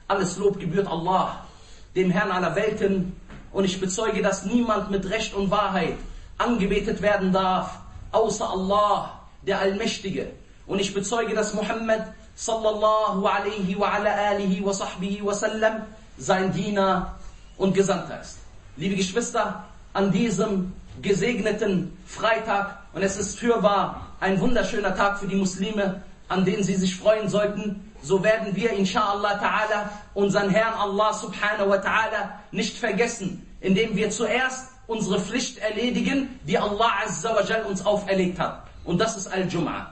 Alles Lob gebührt Allah, dem Herrn aller Welten, und ich bezeuge, dass niemand mit Recht und Wahrheit angebetet werden darf, außer Allah, der Allmächtige. Und ich bezeuge, dass Muhammad sallallahu alaihi wa ala alihi wa sahbihi wa sallam sein Diener und Gesandter ist. Liebe Geschwister, an diesem gesegneten Freitag, und es ist fürwahr ein wunderschöner Tag für die Muslime, an den sie sich freuen sollten, so werden wir inshallah ta'ala unseren Herrn Allah subhanahu wa ta'ala nicht vergessen, indem wir zuerst unsere Pflicht erledigen, die Allah azza wa jal uns auferlegt hat. Und das ist Al-Jum'a.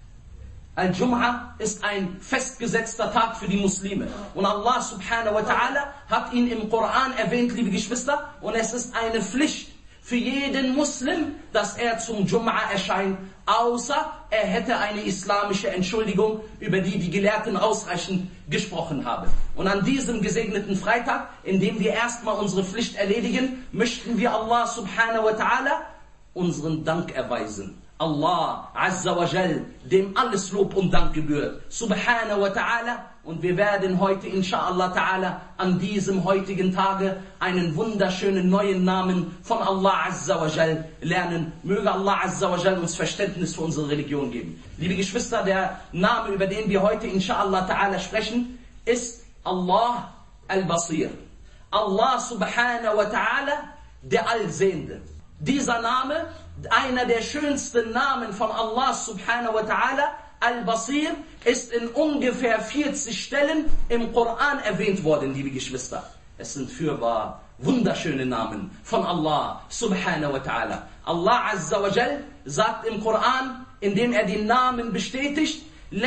Al-Jum'a ist ein festgesetzter Tag für die Muslime. Und Allah subhanahu wa ta'ala hat ihn im Koran erwähnt, liebe Geschwister. Und es ist eine Pflicht für jeden Muslim, dass er zum Jum'a erscheint, außer er hätte eine islamische Entschuldigung, über die die Gelehrten ausreichend gesprochen haben. Und an diesem gesegneten Freitag, in dem wir erstmal unsere Pflicht erledigen, möchten wir Allah subhanahu wa ta'ala unseren Dank erweisen. Allah azza wa jal, dem alles Lob und Dank gebührt, subhanahu wa ta'ala. Und wir werden heute inshallah ta'ala an diesem heutigen Tage einen wunderschönen neuen Namen von Allah azza wa jal lernen. Möge Allah azza wa jal uns Verständnis für unsere Religion geben. Liebe Geschwister, der Name, über den wir heute inshallah ta'ala sprechen, ist Allah al-Basir. Allah subhanahu wa ta'ala, der Allsehende. Dieser Name, einer der schönsten Namen von Allah subhanahu wa ta'ala, Al-Basir, ist in ungefähr 40 Stellen im Koran erwähnt worden, liebe Geschwister. Es sind fürwahr wunderschöne Namen von Allah subhanahu wa ta'ala. Allah azza wa jal sagt im Koran, indem er den Namen bestätigt,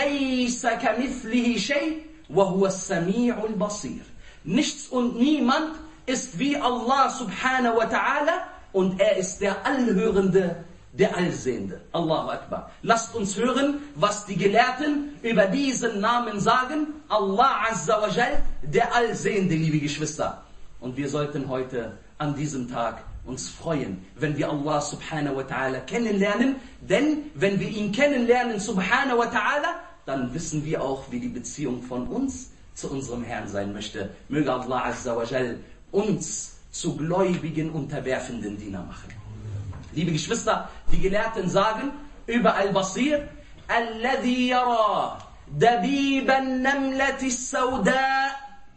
Laysa kamithlihi shay wa huwa as-sami'ul basir. Nichts und niemand ist wie Allah subhanahu wa ta'ala, und er ist der Allhörende, der Allsehende. Allahu Akbar. Lasst uns hören, was die Gelehrten über diesen Namen sagen. Allah azza wa jal, der Allsehende, liebe Geschwister. Und wir sollten heute an diesem Tag uns freuen, wenn wir Allah subhanahu wa ta'ala kennenlernen. Denn wenn wir ihn kennenlernen subhanahu wa ta'ala, dann wissen wir auch, wie die Beziehung von uns zu unserem Herrn sein möchte. Möge Allah azza wa jal uns zu gläubigen, unterwerfenden Diener machen. Liebe Geschwister, die Gelehrten sagen über Al-Basir, Alladhi yara dabib an-namlati as-sawda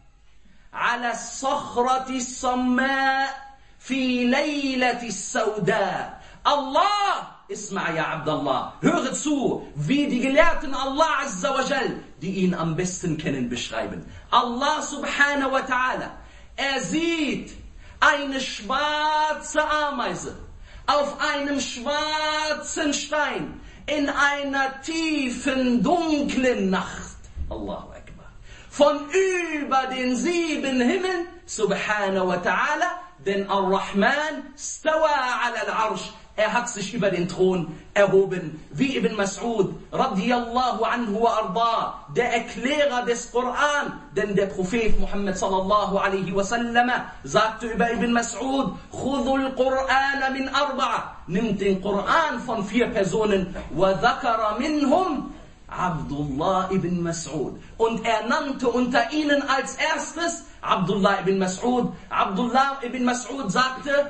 ala as-sakhrati as-samma fi laylati as-sawda. Allah, isma' ya Abdallah, höre zu, wie die Gelehrten Allah azza wa jal, die ihn am besten kennen, beschreiben. Allah subhanahu wa ta'ala, er sieht eine schwarze Ameise auf einem schwarzen Stein in einer tiefen, dunklen Nacht. Allahu Akbar. Von über den 7 Himmeln, subhanahu wa ta'ala, denn Ar-Rahman stawa ala al-Arsh. Er hat sich über den Thron erhoben, wie Ibn Mas'ud, radiyallahu anhu wa arda, der Erklärer des Koran. Denn der Prophet Muhammad sallallahu alaihi wa sallam sagte über Ibn Mas'ud, Khudhul Qur'ana min 4, nimmt den Koran von 4 Personen, wa dhakara minhum Abdullah ibn Mas'ud. Und er nannte unter ihnen als erstes Abdullah ibn Mas'ud. Abdullah ibn Mas'ud sagte,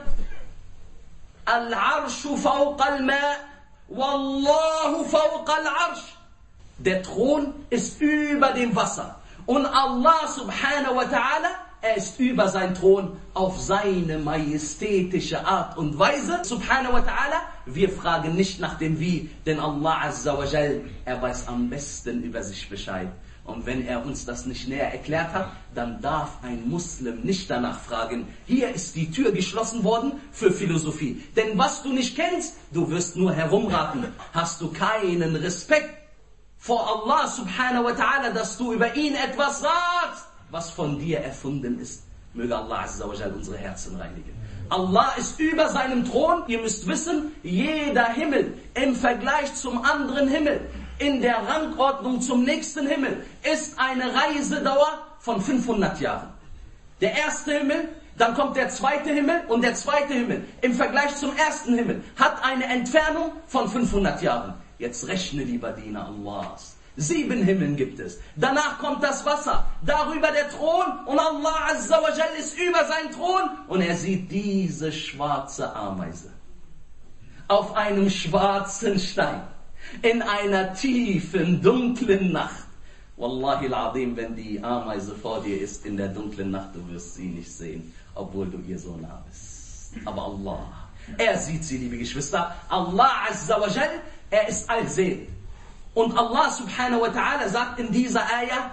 Al-Arshu fawqa al-Ma' Wallahu fawqa al-Arsh. Der Thron ist über dem Wasser. Und Allah subhanahu wa ta'ala, er ist über sein Thron auf seine majestätische Art und Weise. Subhanahu wa ta'ala, wir fragen nicht nach dem Wie, denn Allah azza wa jal, er weiß am besten über sich Bescheid. Und wenn er uns das nicht näher erklärt hat, dann darf ein Muslim nicht danach fragen. Hier ist die Tür geschlossen worden für Philosophie. Denn was du nicht kennst, du wirst nur herumraten. Hast du keinen Respekt vor Allah subhanahu wa ta'ala, dass du über ihn etwas sagst, was von dir erfunden ist. Möge Allah azza wa jal unsere Herzen reinigen. Allah ist über seinem Thron. Ihr müsst wissen, jeder Himmel im Vergleich zum anderen Himmel, in der Rangordnung zum nächsten Himmel, ist eine Reisedauer von 500 Jahren. Der erste Himmel, dann kommt der zweite Himmel, und der zweite Himmel im Vergleich zum ersten Himmel hat eine Entfernung von 500 Jahren. Jetzt rechne, lieber Diener Allahs, 7 Himmeln gibt es. Danach kommt das Wasser, darüber der Thron und Allah Azza wa Jal ist über seinen Thron und er sieht diese schwarze Ameise auf einem schwarzen Stein in einer tiefen, dunklen Nacht. Wallahi al-Azim, wenn die Ameise vor dir ist in der dunklen Nacht, du wirst sie nicht sehen, obwohl du ihr so nah bist. Aber Allah, er sieht sie, liebe Geschwister. Allah Azza wa Jal, er ist allsehend. Und Allah subhanahu wa ta'ala sagt in dieser Ayah,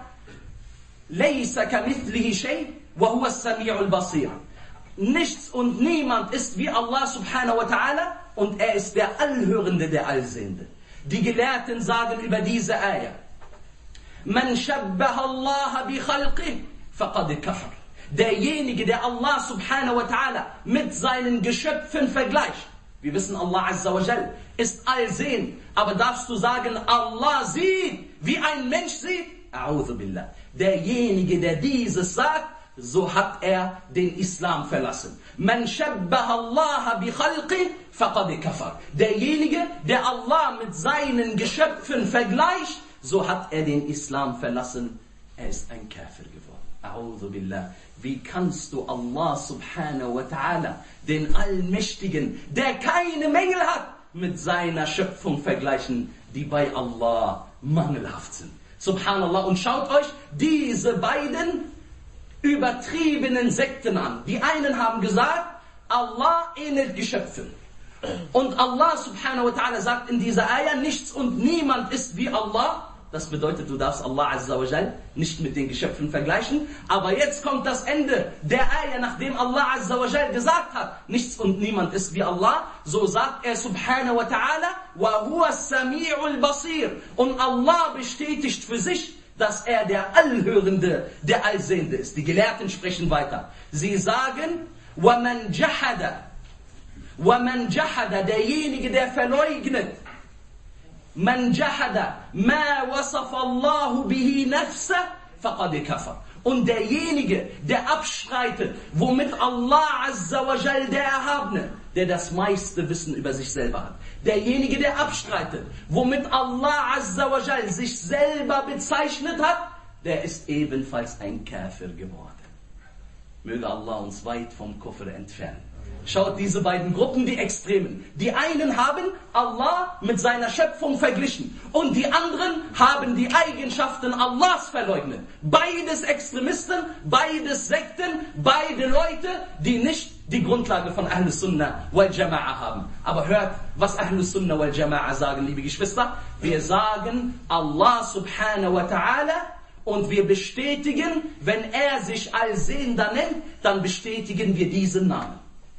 Laysa kamithlihi shay, wa huwa as-sami'ul basir. Nichts und niemand ist wie Allah subhanahu wa ta'ala und er ist der Allhörende, der Allsehende. Die Gelehrten sagen über diese Ayah, Man shabbaha Allah bi khalqih, faqad kafar. Derjenige, der Allah subhanahu wa ta'ala mit seinen Geschöpfen vergleicht. Wir wissen, Allah Azza wa Jal ist allsehend. Aber darfst du sagen, Allah sieht, wie ein Mensch sieht? A'udhu billah. Derjenige, der dieses sagt, so hat er den Islam verlassen. Man shabbaha Allah bi khalqih, faqad kafar. Derjenige, der Allah mit seinen Geschöpfen vergleicht, so hat er den Islam verlassen. Er ist ein Kafir geworden. A'udhu billah. Wie kannst du Allah subhanahu wa ta'ala, den Allmächtigen, der keine Mängel hat, mit seiner Schöpfung vergleichen, die bei Allah mangelhaft sind? Subhanallah. Und schaut euch diese beiden übertriebenen Sekten an. Die einen haben gesagt, Allah ähnelt Geschöpfen. Und Allah subhanahu wa ta'ala sagt in dieser Ayah, nichts und niemand ist wie Allah. Das bedeutet, du darfst Allah Azza wa Jal nicht mit den Geschöpfen vergleichen. Aber jetzt kommt das Ende der Ayah, nachdem Allah Azza wa Jal gesagt hat, nichts und niemand ist wie Allah. So sagt er subhanahu wa ta'ala, wa huwa as-sami'ul basir. Und Allah bestätigt für sich, dass er der Allhörende, der Allsehende ist. Die Gelehrten sprechen weiter. Sie sagen, wa man jahada, derjenige, der verleugnet, Man jahada ma wasafa Allahu bihi nafsa faqad kafar. Und derjenige, der abstreitet, womit Allah Azza wa Jal, der Erhabene, der das meiste Wissen über sich selber hat, derjenige, der abstreitet, womit Allah Azza wa Jal sich selber bezeichnet hat, der ist ebenfalls ein Kafir geworden. Möge Allah uns weit vom Kufr entfernen. Schaut diese beiden Gruppen, die Extremen. Die einen haben Allah mit seiner Schöpfung verglichen und die anderen haben die Eigenschaften Allahs verleugnet. Beides Extremisten, beides Sekten, beide Leute, die nicht die Grundlage von Ahlus Sunnah wal Jama'a haben. Aber hört, was Ahlus Sunnah wal Jama'a sagen, liebe Geschwister. Wir sagen Allah subhanahu wa ta'ala und wir bestätigen, wenn er sich Allsehender nennt, dann bestätigen wir diesen Namen.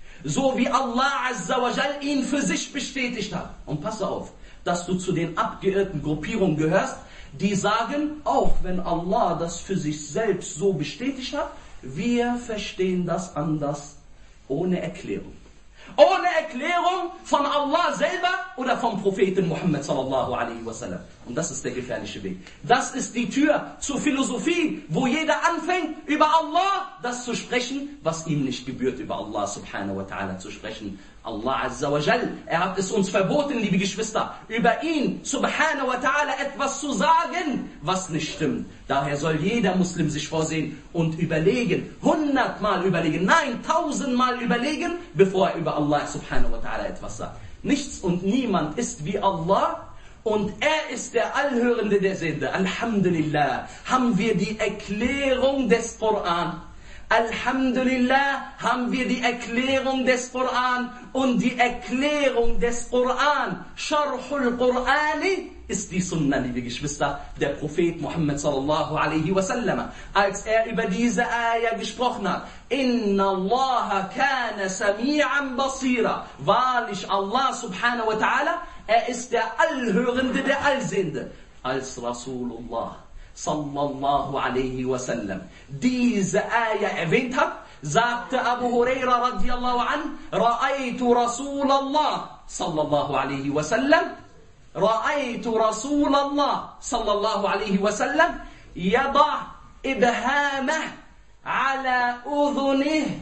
So wie Allah Azza wa Jal ihn für sich bestätigt hat. Und passe auf, dass du zu den abgeirrten Gruppierungen gehörst, die sagen, auch wenn Allah das für sich selbst so bestätigt hat, wir verstehen das anders, ohne Erklärung. Ohne Erklärung von Allah selber oder vom Propheten Muhammad sallallahu alaihi wasallam. Und das ist der gefährliche Weg. Das ist die Tür zur Philosophie, wo jeder anfängt, über Allah das zu sprechen, was ihm nicht gebührt, über Allah subhanahu wa ta'ala zu sprechen. Allah Azza wa Jal, er hat es uns verboten, liebe Geschwister, über ihn subhanahu wa ta'ala etwas zu sagen, was nicht stimmt. Daher soll jeder Muslim sich vorsehen und überlegen, 100-mal überlegen, nein, 1000-mal überlegen, bevor er über Allah subhanahu wa ta'ala etwas sagt. Nichts und niemand ist wie Allah und er ist der Allhörende, der Sehende. Alhamdulillah, haben wir die Erklärung des Koran. Alhamdulillah, haben wir die Erklärung des Koran und die Erklärung des Koran, Sharhul Qur'ani, ist die Sunna, liebe Geschwister, der Prophet Muhammad sallallahu alaihi wasallam, als er über diese Ayah gesprochen hat, Inna Allah kana sami'an basira, wahrlich Allah subhanahu wa ta'ala, er ist der Allhörende, der Allsehende, als Rasulullah sallallahu alaihi wasallam diese Ayah erwähnt hat, sagte Abu Huraira radiyallahu an, Ra'aytu Rasulallah sallallahu alaihi wasallam, Ra'aytu Rasulallah sallallahu alaihi wasallam, yada' ibhamah ala udhunih,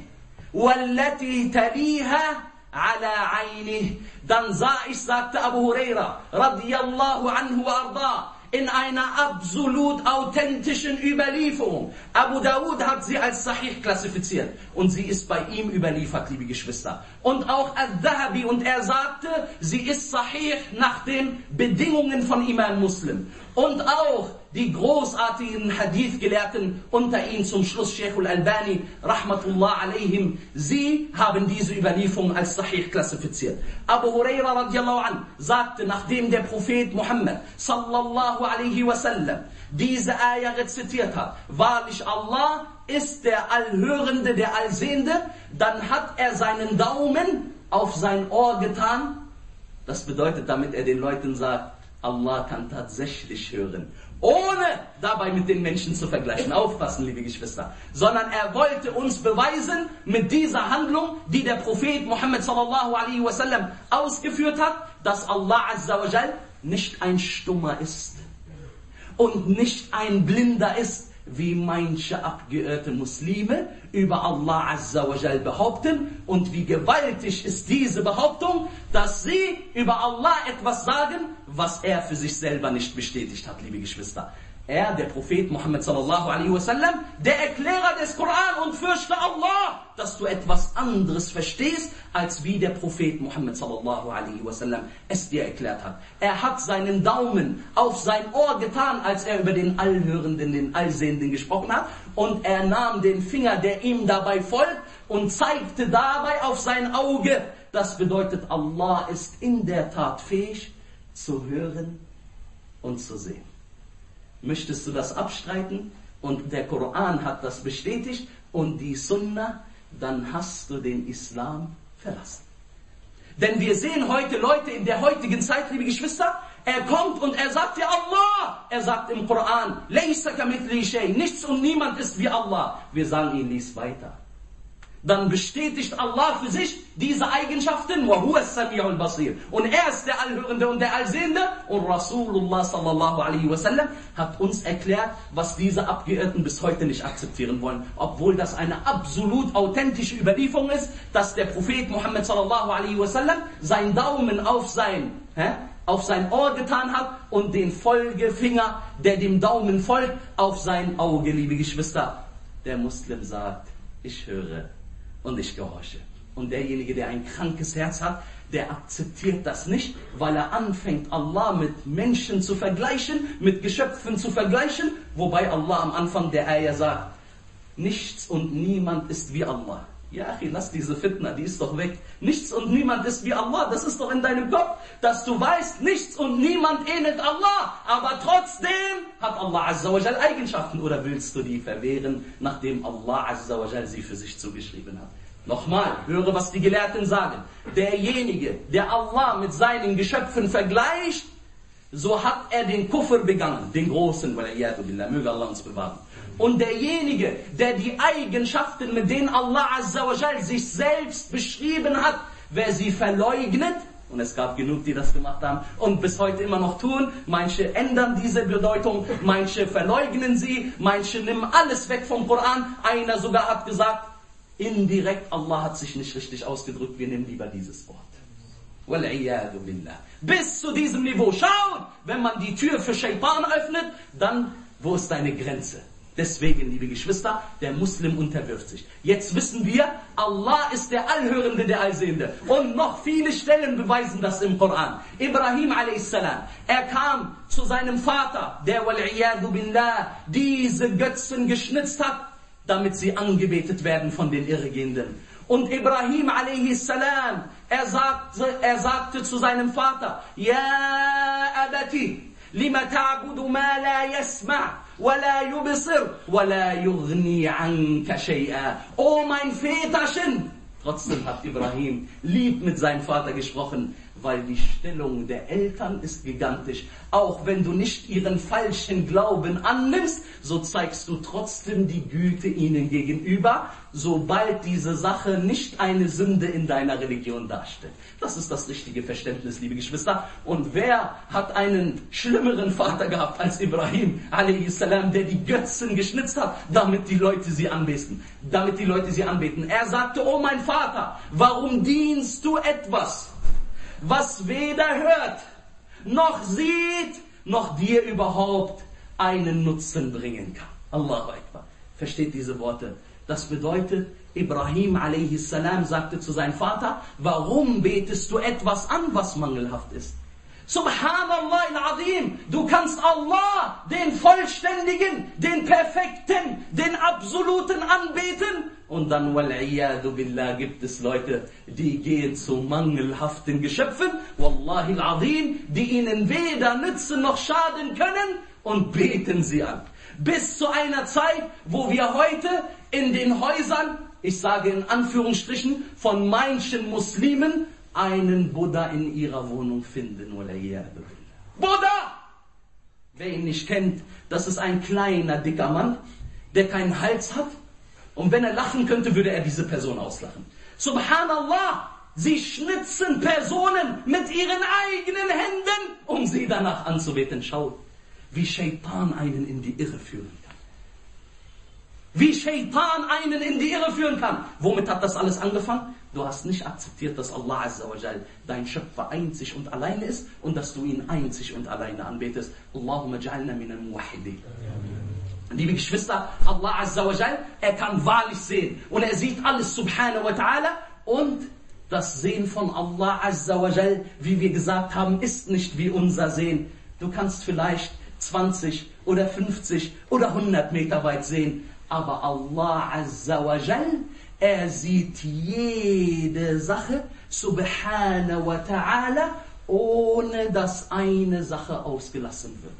wallati taliha ala aynih. Dann sah ich, sagte Abu Huraira radiyallahu anhu wa arda, in einer absolut authentischen Überlieferung. Abu Dawud hat sie als Sahih klassifiziert und sie ist bei ihm überliefert, liebe Geschwister. Und auch Al-Dhahabi, und er sagte, sie ist Sahih nach den Bedingungen von Imam Muslim. Und auch die großartigen Hadith-Gelehrten, unter ihnen zum Schluss Sheikh al-Albani, Rahmatullah alayhim, sie haben diese Überlieferung als Sahih klassifiziert. Abu Huraira radiallahu an sagte, nachdem der Prophet Muhammad sallallahu alaihi wasallam diese Ayah rezitiert hat, wahrlich Allah ist der Allhörende, der Allsehende, dann hat er seinen Daumen auf sein Ohr getan. Das bedeutet, damit er den Leuten sagt, Allah kann tatsächlich hören, ohne dabei mit den Menschen zu vergleichen. Aufpassen, liebe Geschwister. Sondern er wollte uns beweisen, mit dieser Handlung, die der Prophet Muhammad sallallahu alaihi wasallam ausgeführt hat, dass Allah azza wa jal nicht ein Stummer ist und nicht ein Blinder ist, wie manche abgeirrte Muslime über Allah azza wa jal behaupten. Und wie gewaltig ist diese Behauptung, dass sie über Allah etwas sagen, was er für sich selber nicht bestätigt hat, liebe Geschwister. Er, der Prophet Muhammad sallallahu alaihi wasallam, der Erklärer des Koran, und fürchte Allah, dass du etwas anderes verstehst, als wie der Prophet Muhammad sallallahu alaihi wasallam es dir erklärt hat. Er hat seinen Daumen auf sein Ohr getan, als er über den Allhörenden, den Allsehenden gesprochen hat, und er nahm den Finger, der ihm dabei folgt, und zeigte dabei auf sein Auge. Das bedeutet, Allah ist in der Tat fähig zu hören und zu sehen. Möchtest du das abstreiten? Und der Koran hat das bestätigt und die Sunna, dann hast du den Islam verlassen. Denn wir sehen heute Leute in der heutigen Zeit, liebe Geschwister, er kommt und er sagt, ja Allah, er sagt im Koran, Laysa kamithlihi shay, nichts und niemand ist wie Allah. Wir sagen ihn, lies weiter. Dann bestätigt Allah für sich diese Eigenschaften, wa huwa as-sami'ul basir. Und er ist der Allhörende und der Allsehende. Und Rasulullah sallallahu alaihi wasallam hat uns erklärt, was diese Abgeirrten bis heute nicht akzeptieren wollen. Obwohl das eine absolut authentische Überlieferung ist, dass der Prophet Muhammad sallallahu alaihi wasallam seinen Daumen auf sein Ohr getan hat und den Folgefinger, der dem Daumen folgt, auf sein Auge, liebe Geschwister. Der Muslim sagt, ich höre und ich gehorche. Und derjenige, der ein krankes Herz hat, der akzeptiert das nicht, weil er anfängt, Allah mit Menschen zu vergleichen, mit Geschöpfen zu vergleichen, wobei Allah am Anfang der Ayah sagt, nichts und niemand ist wie Allah. Ja, Achi, lass diese Fitna, die ist doch weg. Nichts und niemand ist wie Allah, das ist doch in deinem Kopf, dass du weißt, nichts und niemand ähnelt Allah, aber trotzdem hat Allah azza wa jal Eigenschaften, oder willst du die verwehren, nachdem Allah azza wa jal sie für sich zugeschrieben hat? Nochmal, höre, was die Gelehrten sagen. Derjenige, der Allah mit seinen Geschöpfen vergleicht, so hat er den Kufr begangen, den großen, möge Allah uns bewahren. Und derjenige, der die Eigenschaften, mit denen Allah azza wa jal sich selbst beschrieben hat, wer sie verleugnet, und es gab genug, die das gemacht haben und bis heute immer noch tun, manche ändern diese Bedeutung, manche verleugnen sie, manche nehmen alles weg vom Koran, einer sogar hat gesagt, indirekt, Allah hat sich nicht richtig ausgedrückt, wir nehmen lieber dieses Wort. Wal-'iyadu billah. Bis zu diesem Niveau. Schaut, wenn man die Tür für Shaitan öffnet, dann, wo ist deine Grenze? Deswegen, liebe Geschwister, der Muslim unterwirft sich. Jetzt wissen wir, Allah ist der Allhörende, der Allsehende. Und noch viele Stellen beweisen das im Koran. Ibrahim a.s., er kam zu seinem Vater, der wal-'iyadu billah diese Götzen geschnitzt hat, damit sie angebetet werden von den Irrgehenden. Und Ibrahim a.s., er sagte zu seinem Vater, Ja abati, lima ta'budu ma la yasma' wa la yubsir wa la yughni anka shay'a. Oh mein Väterchen! Trotzdem hat Ibrahim lieb mit seinem Vater gesprochen, weil die Stellung der Eltern ist gigantisch. Auch wenn du nicht ihren falschen Glauben annimmst, so zeigst du trotzdem die Güte ihnen gegenüber, sobald diese Sache nicht eine Sünde in deiner Religion darstellt. Das ist das richtige Verständnis, liebe Geschwister. Und wer hat einen schlimmeren Vater gehabt als Ibrahim a.s., der die Götzen geschnitzt hat, damit die Leute sie anbeten? Er sagte, oh mein Vater, warum dienst du etwas, was weder hört, noch sieht, noch dir überhaupt einen Nutzen bringen kann. Allahu Akbar. Versteht diese Worte? Das bedeutet, Ibrahim a.s. sagte zu seinem Vater, warum betest du etwas an, was mangelhaft ist? Subhanallah al-Azim, du kannst Allah, den Vollständigen, den Perfekten, den Absoluten anbeten. Und dann, wal-iyadu billah, gibt es Leute, die gehen zu mangelhaften Geschöpfen, wallahi al-Azim, die ihnen weder nützen noch schaden können, und beten sie an. Bis zu einer Zeit, wo wir heute in den Häusern, ich sage in Anführungsstrichen, von manchen Muslimen, einen Buddha in ihrer Wohnung finden. Buddha! Wer ihn nicht kennt, das ist ein kleiner, dicker Mann, der keinen Hals hat. Und wenn er lachen könnte, würde er diese Person auslachen. Subhanallah! Sie schnitzen Personen mit ihren eigenen Händen, um sie danach anzubeten. Schaut, wie Shaitan einen in die Irre führen kann. Wie Shaitan einen in die Irre führen kann. Womit hat das alles angefangen? Du hast nicht akzeptiert, dass Allah Azza wa Jal dein Schöpfer einzig und alleine ist und dass du ihn einzig und alleine anbetest. Allahumma ja'alna minal muwahhidin. Liebe Geschwister, Allah Azza wa Jal, er kann wahrlich sehen und er sieht alles subhanahu wa ta'ala, und das Sehen von Allah Azza wa Jal, wie wir gesagt haben, ist nicht wie unser Sehen. Du kannst vielleicht 20 oder 50 oder 100 Meter weit sehen, aber Allah Azza wa Jal, er sieht jede Sache, subhanahu wa ta'ala, ohne dass eine Sache ausgelassen wird.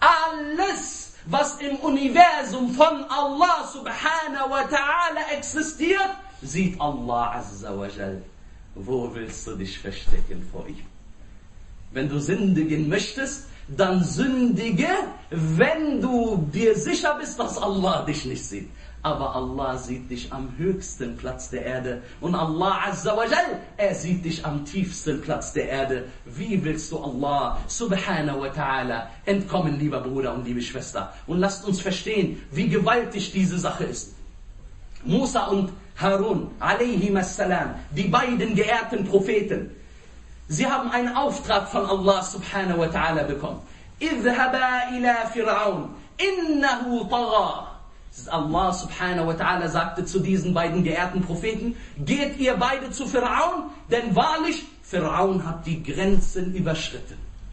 Alles, was im Universum von Allah subhanahu wa ta'ala existiert, sieht Allah Azza wa Jal. Wo willst du dich verstecken vor ihm? Wenn du sündigen möchtest, dann sündige, wenn du dir sicher bist, dass Allah dich nicht sieht. Aber Allah sieht dich am höchsten Platz der Erde. Und Allah Azza wa Jal, er sieht dich am tiefsten Platz der Erde. Wie willst du Allah subhanahu wa ta'ala entkommen, lieber Bruder und liebe Schwester? Und lasst uns verstehen, wie gewaltig diese Sache ist. Musa und Harun, alayhimassalam, die beiden geehrten Propheten, sie haben einen Auftrag von Allah subhanahu wa ta'ala bekommen. Idhaba ila Fir'aun, innahu tagha. Allah subhanahu wa ta'ala sagte zu diesen beiden geehrten Propheten, geht ihr beide zu Fir'aun, denn wahrlich, Fir'aun hat die Grenzen überschritten.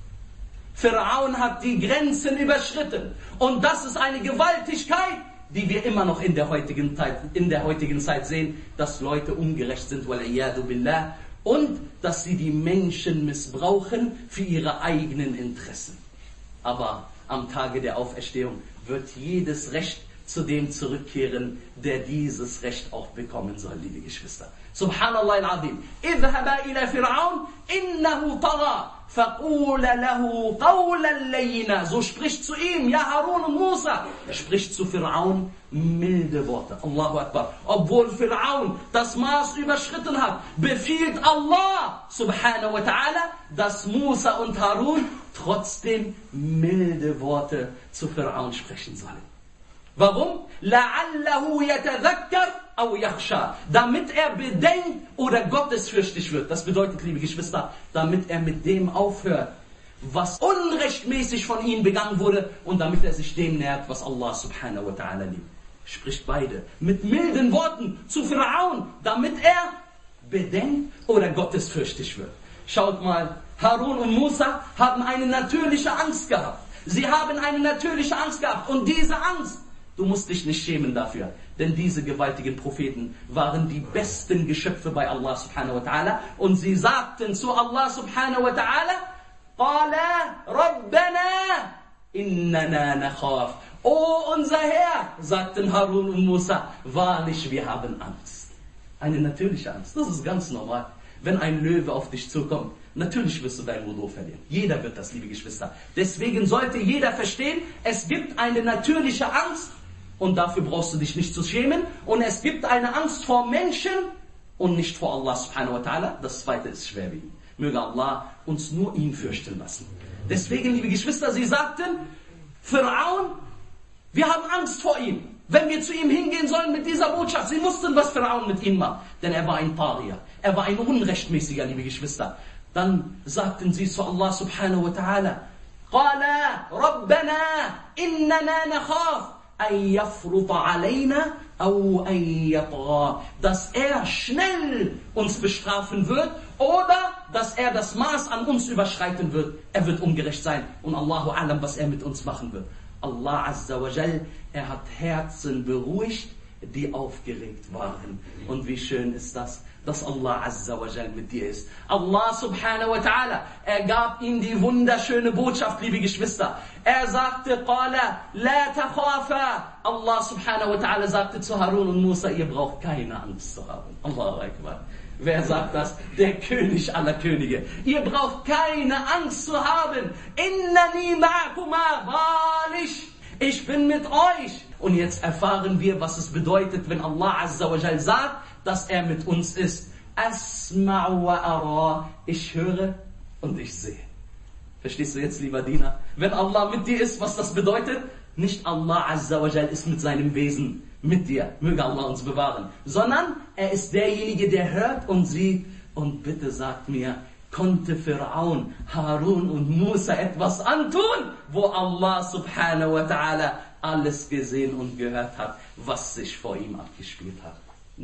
Fir'aun hat die Grenzen überschritten. Und das ist eine Gewaltigkeit, die wir immer noch in der heutigen Zeit sehen, dass Leute ungerecht sind, wal-iyadu billah, und dass sie die Menschen missbrauchen für ihre eigenen Interessen. Aber am Tage der Auferstehung wird jedes Recht zu dem zurückkehren, der dieses Recht auch bekommen soll, liebe Geschwister. Subhanallah al-Azim. Idhaba ila Fir'aun, innahu tagha, faqula lahu qawlan layyina. So spricht zu ihm, ja Harun und Musa, spricht zu Fir'aun milde Worte. Allahu Akbar. Obwohl Fir'aun das Maß überschritten hat, befiehlt Allah subhanahu wa ta'ala, dass Musa und Harun trotzdem milde Worte zu Fir'aun sprechen sollen. Warum? لَعَلَّهُ يَتَذَكَّرْ أَوْ يَخْشَى. Damit er bedenkt oder gottesfürchtig wird. Das bedeutet, liebe Geschwister, damit er mit dem aufhört, was unrechtmäßig von ihm begangen wurde, und damit er sich dem nähert, was Allah subhanahu wa ta'ala liebt. Spricht beide mit milden Worten zu Fir'aun, damit er bedenkt oder gottesfürchtig wird. Schaut mal, Harun und Musa haben eine natürliche Angst gehabt. Sie haben eine natürliche Angst gehabt, und diese Angst, du musst dich nicht schämen dafür, denn diese gewaltigen Propheten waren die besten Geschöpfe bei Allah subhanahu wa ta'ala, und sie sagten zu Allah subhanahu wa ta'ala, Qala Rabbana innana nakhaf. O unser Herr, sagten Harun und Musa, wahrlich, wir haben Angst. Eine natürliche Angst, das ist ganz normal. Wenn ein Löwe auf dich zukommt, natürlich wirst du dein Wudu verlieren. Jeder wird das, liebe Geschwister. Deswegen sollte jeder verstehen, es gibt eine natürliche Angst, und dafür brauchst du dich nicht zu schämen. Und es gibt eine Angst vor Menschen und nicht vor Allah subhanahu wa ta'ala. Das zweite ist schwerwiegend. Möge Allah uns nur ihn fürchten lassen. Deswegen, liebe Geschwister, sie sagten, Fir'aun, wir haben Angst vor ihm. Wenn wir zu ihm hingehen sollen mit dieser Botschaft, sie wussten, was Fir'aun mit ihm macht. Denn er war ein Taghiya. Er war ein Unrechtmäßiger, liebe Geschwister. Dann sagten sie zu Allah subhanahu wa ta'ala, قال ربنا إننا نخاف أن يفرط علينا أو أن يطغى, dass schnell uns bestrafen wird oder dass das Maß an uns überschreiten wird. Wird ungerecht sein und Allahu Alam, was mit uns machen wird. Allah Azza wa Jal, hat Herzen beruhigt, die aufgeregt waren. Und wie schön ist das, dass Allah Azza wa Jal mit dir ist. Allah Subhanahu wa Ta'ala, gab ihnen die wunderschöne Botschaft, liebe Geschwister. Sagte, Qala, la takhafa. Allah Subhanahu wa Ta'ala sagte zu Harun und Musa, ihr braucht keine Angst zu haben. Allahu Akbar. Wer sagt das? Der König aller Könige. Ihr braucht keine Angst zu haben. Innani ma'akuma, wahrlich, ich bin mit euch. Und jetzt erfahren wir, was es bedeutet, wenn Allah Azza wa Jal sagt, dass mit uns ist. Asma'u wa ara. Ich höre und ich sehe. Verstehst du jetzt, lieber Diener? Wenn Allah mit dir ist, was das bedeutet? Nicht Allah Azza wa Jal ist mit seinem Wesen mit dir, möge Allah uns bewahren, sondern ist derjenige, der hört und sieht. Und bitte sagt mir, konnte Pharaon, Harun und Musa etwas antun, wo Allah Subhanahu wa Ta'ala alles gesehen und gehört hat, was sich vor ihm abgespielt hat?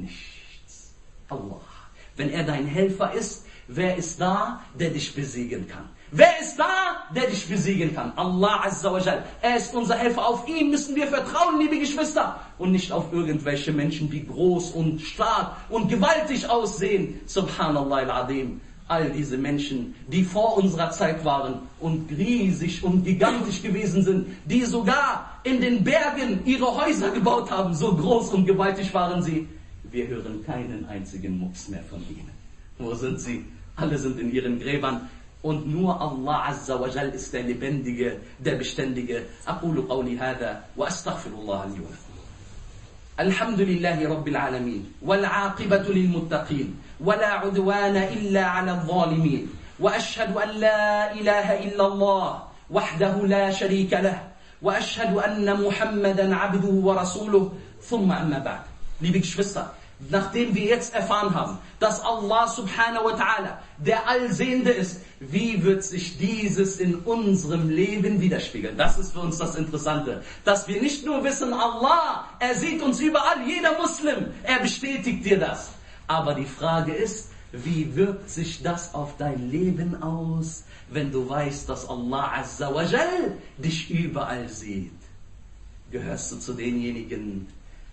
Nichts. Allah. Wenn dein Helfer ist, wer ist da, der dich besiegen kann? Wer ist da, der dich besiegen kann? Allah Azza wa Jal. Ist unser Helfer. Auf ihn müssen wir vertrauen, liebe Geschwister. Und nicht auf irgendwelche Menschen, die groß und stark und gewaltig aussehen. Subhanallah al-Azim. All diese Menschen, die vor unserer Zeit waren und riesig und gigantisch gewesen sind, die sogar in den Bergen ihre Häuser gebaut haben, so groß und gewaltig waren sie. Wir hören keinen einzigen Mucks mehr von ihnen. Wo sind sie? Alle sind in ihren Gräbern. Und nur Allah Azza wa Jal ist der Lebendige, der Beständige. Aqulu qawli hada wa astaghfirullah li wa lakum. Alhamdulillahi Rabbil Alamin. Wal aqibatu lil muttaqin. Wa la udwana illa ala al-zalimin. Wa ashhadu an la ilaha illa Allah. Wahdahu la sharika lah. Wa ashhadu anna Muhammadan abduhu wa rasuluh. Thumma amma ba'd. Liebe Geschwister, nachdem wir jetzt erfahren haben, dass Allah Subhanahu wa Ta'ala der Allsehende ist, wie wird sich dieses in unserem Leben widerspiegeln? Das ist für uns das Interessante. Dass wir nicht nur wissen, Allah, sieht uns überall, jeder Muslim, bestätigt dir das. Aber die Frage ist, wie wirkt sich das auf dein Leben aus, wenn du weißt, dass Allah Azza wa Jal dich überall sieht? Gehörst du zu denjenigen,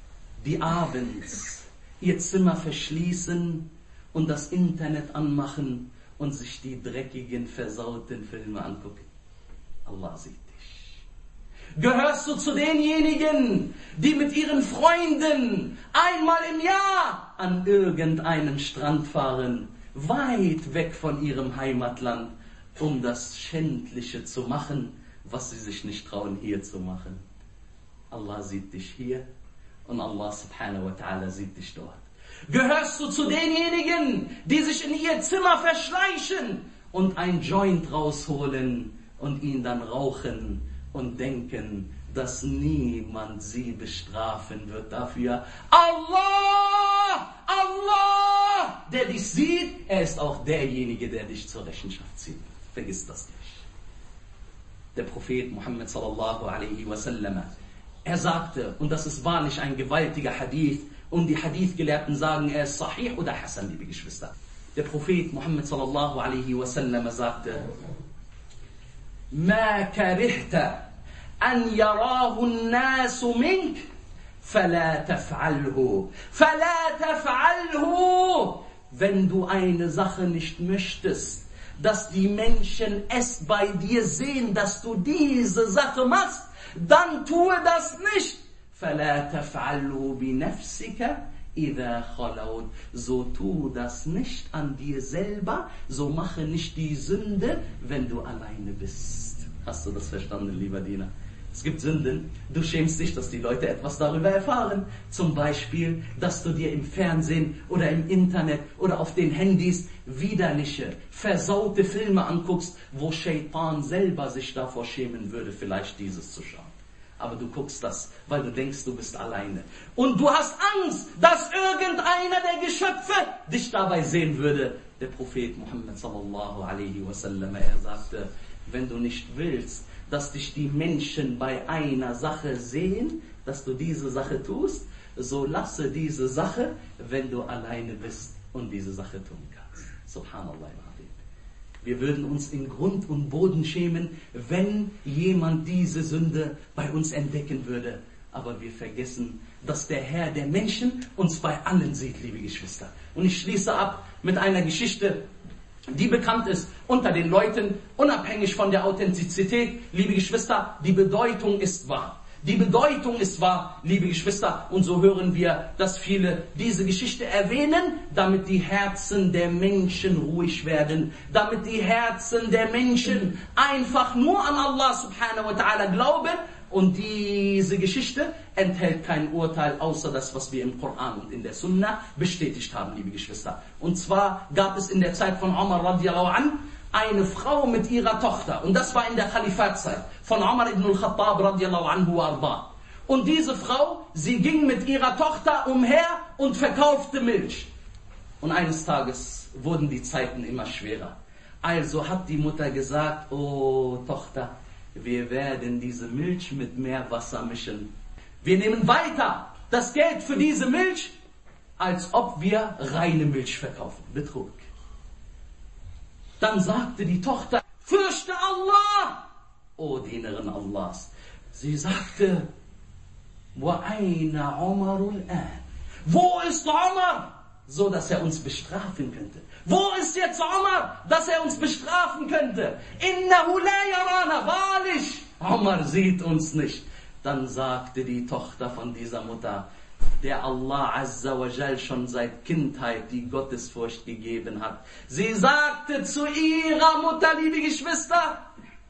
die abends ihr Zimmer verschließen und das Internet anmachen und sich die dreckigen, versauten Filme angucken? Allah sieht dich. Gehörst du zu denjenigen, die mit ihren Freunden einmal im Jahr an irgendeinen Strand fahren, weit weg von ihrem Heimatland, um das Schändliche zu machen, was sie sich nicht trauen, hier zu machen? Allah sieht dich hier. Und Allah Subhanahu wa Ta'ala sieht dich dort. Gehörst du zu denjenigen, die sich in ihr Zimmer verschleichen und ein Joint rausholen und ihn dann rauchen und denken, dass niemand sie bestrafen wird dafür? Allah! Allah! Der dich sieht, ist auch derjenige, der dich zur Rechenschaft zieht. Vergiss das nicht. Der Prophet Muhammad sallallahu alaihi wasallam, sagte, und das ist wahrlich ein gewaltiger Hadith, und die Hadith-Gelehrten sagen, ist Sahih oder Hasan, liebe Geschwister. Der Prophet Muhammad sallallahu alaihi wasallam sagte, Ma karihta an yarahu an-nasu mink, fala taf'alhu. Fala taf'alhu. Wenn du eine Sache nicht möchtest, dass die Menschen es bei dir sehen, dass du diese Sache machst, dann tue das nicht. فَلَا تَفْعَلُوا بِنَفْسِكَ إِذَا خَلَوْتَ. So tu das nicht an dir selber, so mache nicht die Sünde, wenn du alleine bist. Hast du das verstanden, lieber Diener? Es gibt Sünden, du schämst dich, dass die Leute etwas darüber erfahren. Zum Beispiel, dass du dir im Fernsehen oder im Internet oder auf den Handys widerliche, versaute Filme anguckst, wo Shaitan selber sich davor schämen würde, vielleicht dieses zu schauen. Aber du guckst das, weil du denkst, du bist alleine. Und du hast Angst, dass irgendeiner der Geschöpfe dich dabei sehen würde. Der Prophet Muhammad sallallahu alaihi wasallam, sagte, wenn du nicht willst, dass dich die Menschen bei einer Sache sehen, dass du diese Sache tust, so lasse diese Sache, wenn du alleine bist und diese Sache tun kannst. Subhanallah. Wir würden uns in Grund und Boden schämen, wenn jemand diese Sünde bei uns entdecken würde. Aber wir vergessen, dass der Herr der Menschen uns bei allen sieht, liebe Geschwister. Und ich schließe ab mit einer Geschichte, die bekannt ist unter den Leuten, unabhängig von der Authentizität. Liebe Geschwister, die Bedeutung ist wahr. Die Bedeutung ist wahr, liebe Geschwister, und so hören wir, dass viele diese Geschichte erwähnen, damit die Herzen der Menschen ruhig werden, damit die Herzen der Menschen einfach nur an Allah subhanahu wa ta'ala glauben. Und diese Geschichte enthält kein Urteil, außer das, was wir im Koran und in der Sunna bestätigt haben, liebe Geschwister. Und zwar gab es in der Zeit von Umar radiallahu an eine Frau mit ihrer Tochter. Und das war in der Khalifatzeit von Umar ibn al-Khattab radiallahu anhu arda. Und diese Frau, sie ging mit ihrer Tochter umher und verkaufte Milch. Und eines Tages wurden die Zeiten immer schwerer. Also hat die Mutter gesagt, oh Tochter, wir werden diese Milch mit Meerwasser mischen. Wir nehmen weiter das Geld für diese Milch, als ob wir reine Milch verkaufen. Betrug. Dann sagte die Tochter, fürchte Allah, o Dienerin Allahs. Sie sagte, wa aina Umarul an? Wo ist Umar? So, dass er uns bestrafen könnte. Wo ist jetzt Umar, dass er uns bestrafen könnte? Innahu la yarana, wahrlich, Umar sieht uns nicht. Dann sagte die Tochter von dieser Mutter, der Allah Azza wa Jal schon seit Kindheit die Gottesfurcht gegeben hat. Sie sagte zu ihrer Mutter, liebe Geschwister,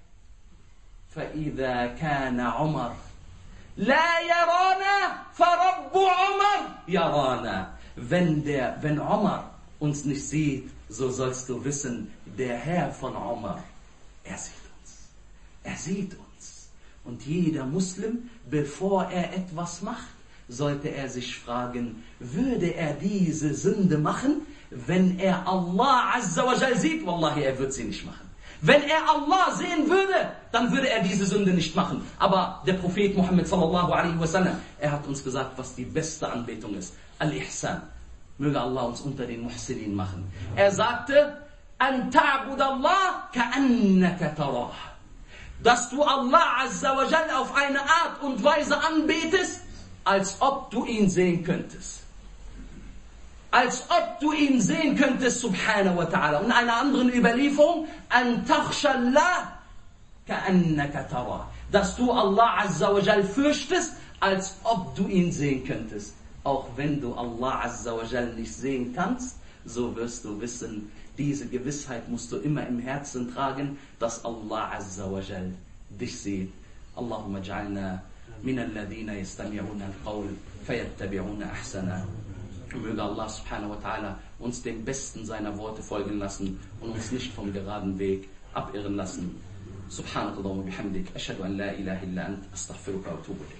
فَإِذَا كَانَ عُمَرْ لَا يَرَانَا فَرَبُّ عُمَرْ يَرَانَا. Wenn Umar uns nicht sieht, so sollst du wissen, der Herr von Umar, er sieht uns. Er sieht uns. Und jeder Muslim, bevor er etwas macht, sollte er sich fragen, würde er diese Sünde machen, wenn er Allah Azza wa Jal sieht? Wallahi, er wird sie nicht machen. Wenn er Allah sehen würde, dann würde er diese Sünde nicht machen. Aber der Prophet Muhammad sallallahu alaihi wasallam, er hat uns gesagt, was die beste Anbetung ist. Al-Ihsan. Möge Allah uns unter den Muhsinin machen. Er sagte, an ta'bud Allah ka'annaka tarah. Dass du Allah Azza wa Jal auf eine Art und Weise anbetest, als ob du ihn sehen könntest. Als ob du ihn sehen könntest, subhanahu wa ta'ala. Und in einer anderen Überlieferung, an takhshallah ka'annaka tara. Dass du Allah Azza wa Jal fürchtest, als ob du ihn sehen könntest. Auch wenn du Allah Azza wa Jal nicht sehen kannst, so wirst du wissen, diese Gewissheit musst du immer im Herzen tragen, dass Allah Azza wa Jal dich sieht. Allahumma ja'alna min alladhina yastami'una al-qawl fayattabi'una ahsana. Möge Allah subhanahu wa ta'ala uns den Besten seiner Worte folgen lassen und uns nicht vom geraden Weg abirren lassen. Subhanakallahumma bihamdik, ashhadu an la ilaha illa ant, astaghfiruka wa atubu ilayk.